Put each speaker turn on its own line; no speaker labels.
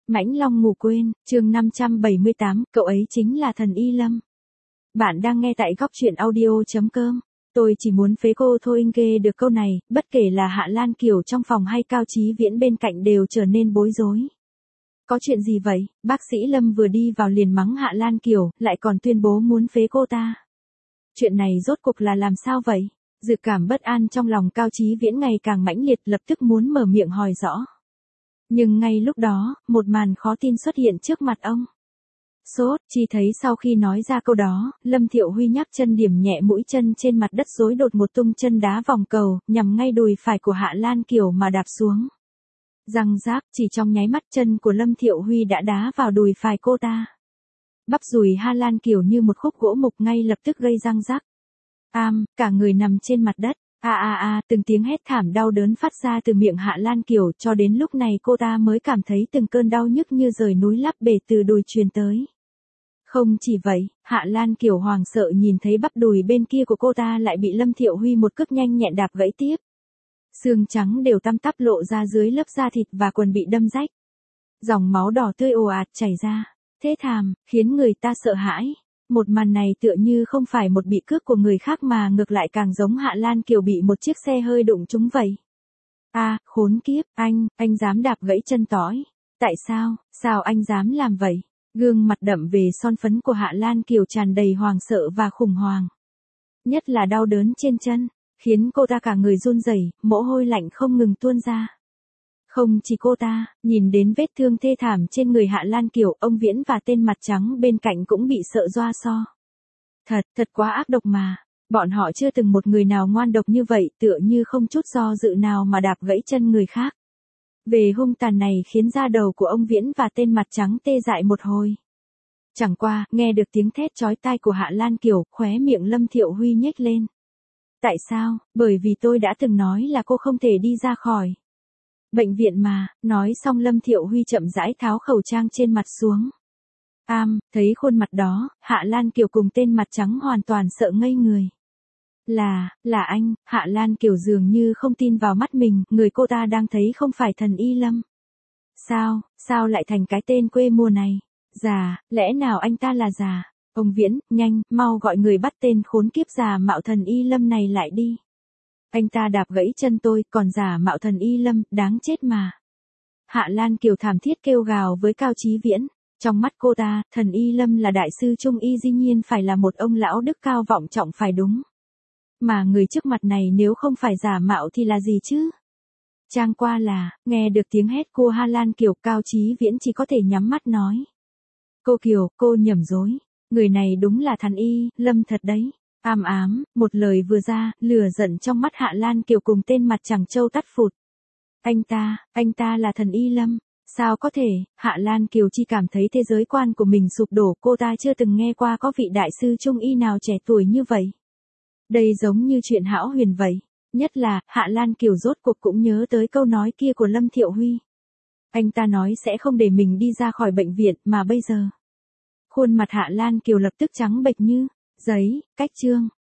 Mãnh Long ngủ quên, chương 578, cậu ấy chính là thần Y Lâm. Bạn đang nghe tại góc truyện audio.com. Tôi chỉ muốn phế cô thôi, ghê được câu này, bất kể là Hạ Lan Kiều trong phòng hay Cao Chí Viễn bên cạnh đều trở nên bối rối. Có chuyện gì vậy? Bác sĩ Lâm vừa đi vào liền mắng Hạ Lan Kiều, lại còn tuyên bố muốn phế cô ta. Chuyện này rốt cuộc là làm sao vậy? Dự cảm bất an trong lòng Cao Chí Viễn ngày càng mãnh liệt, lập tức muốn mở miệng hỏi rõ. Nhưng ngay lúc đó, một màn khó tin xuất hiện trước mặt ông. Sốt, chỉ thấy sau khi nói ra câu đó, Lâm Thiệu Huy nhắc chân điểm nhẹ mũi chân trên mặt đất rồi đột một tung chân đá vòng cầu, nhằm ngay đùi phải của Hạ Lan Kiều mà đạp xuống. Răng rác, chỉ trong nháy mắt chân của Lâm Thiệu Huy đã đá vào đùi phải cô ta. Bắp đùi Hạ Lan Kiều như một khúc gỗ mục ngay lập tức gây răng rác. Cả người nằm trên mặt đất. Từng tiếng hét thảm đau đớn phát ra từ miệng Hạ Lan Kiều, cho đến lúc này cô ta mới cảm thấy từng cơn đau nhức như rời núi lấp bể từ đùi truyền tới. Không chỉ vậy, Hạ Lan Kiều hoảng sợ nhìn thấy bắp đùi bên kia của cô ta lại bị Lâm Thiệu Huy một cước nhanh nhẹn đạp gãy tiếp. Xương trắng đều tăm tắp lộ ra dưới lớp da thịt và quần bị đâm rách. Dòng máu đỏ tươi ồ ạt chảy ra, thê thảm, khiến người ta sợ hãi. Một màn này tựa như không phải một bị cướp của người khác mà ngược lại càng giống Hạ Lan Kiều bị một chiếc xe hơi đụng trúng vậy. Khốn kiếp, anh dám đạp gãy chân tỏi. Tại sao anh dám làm vậy? Gương mặt đậm về son phấn của Hạ Lan Kiều tràn đầy hoàng sợ và khủng hoảng. Nhất là đau đớn trên chân, khiến cô ta cả người run rẩy, mồ hôi lạnh không ngừng tuôn ra. Không chỉ cô ta, nhìn đến vết thương thê thảm trên người Hạ Lan Kiều, ông Viễn và tên mặt trắng bên cạnh cũng bị sợ doa so. Thật quá ác độc mà. Bọn họ chưa từng một người nào ngoan độc như vậy, tựa như không chút do dự nào mà đạp gãy chân người khác. Về hung tàn này khiến da đầu của ông Viễn và tên mặt trắng tê dại một hồi. Chẳng qua, nghe được tiếng thét chói tai của Hạ Lan Kiều, khóe miệng Lâm Thiệu Huy nhếch lên. Tại sao? Bởi vì tôi đã từng nói là cô không thể đi ra khỏi bệnh viện mà. Nói xong Lâm Thiệu Huy chậm rãi tháo khẩu trang trên mặt xuống. Thấy khuôn mặt đó, Hạ Lan Kiều cùng tên mặt trắng hoàn toàn sợ ngây người. Là anh. Hạ Lan Kiều dường như không tin vào mắt mình, người cô ta đang thấy không phải thần Y Lâm. Sao lại thành cái tên quê mùa này? Lẽ nào anh ta là già? Ông Viễn, nhanh, mau gọi người bắt tên khốn kiếp giả mạo thần Y Lâm này lại đi. Anh ta đạp gãy chân tôi, còn giả mạo thần Y Lâm, đáng chết mà. Hạ Lan Kiều thảm thiết kêu gào với Cao Chí Viễn. Trong mắt cô ta, thần Y Lâm là đại sư Trung Y, dĩ nhiên phải là một ông lão đức cao vọng trọng phải đúng. Mà người trước mặt này nếu không phải giả mạo thì là gì chứ? Chẳng qua là, nghe được tiếng hét của Hạ Lan Kiều, Cao Chí Viễn chỉ có thể nhắm mắt nói. Cô Kiều, cô nhầm dối. Người này đúng là thần Y Lâm thật đấy. Một lời vừa ra, lửa giận trong mắt Hạ Lan Kiều cùng tên mặt chẳng trâu tắt phụt. Anh ta là thần Y Lâm. Sao có thể? Hạ Lan Kiều chỉ cảm thấy thế giới quan của mình sụp đổ, cô ta chưa từng nghe qua có vị đại sư Trung Y nào trẻ tuổi như vậy. Đây giống như chuyện hão huyền vậy. Nhất là, Hạ Lan Kiều rốt cuộc cũng nhớ tới câu nói kia của Lâm Thiệu Huy. Anh ta nói sẽ không để mình đi ra khỏi bệnh viện, mà bây giờ. Khuôn mặt Hạ Lan Kiều lập tức trắng bệch như giấy, cách chương.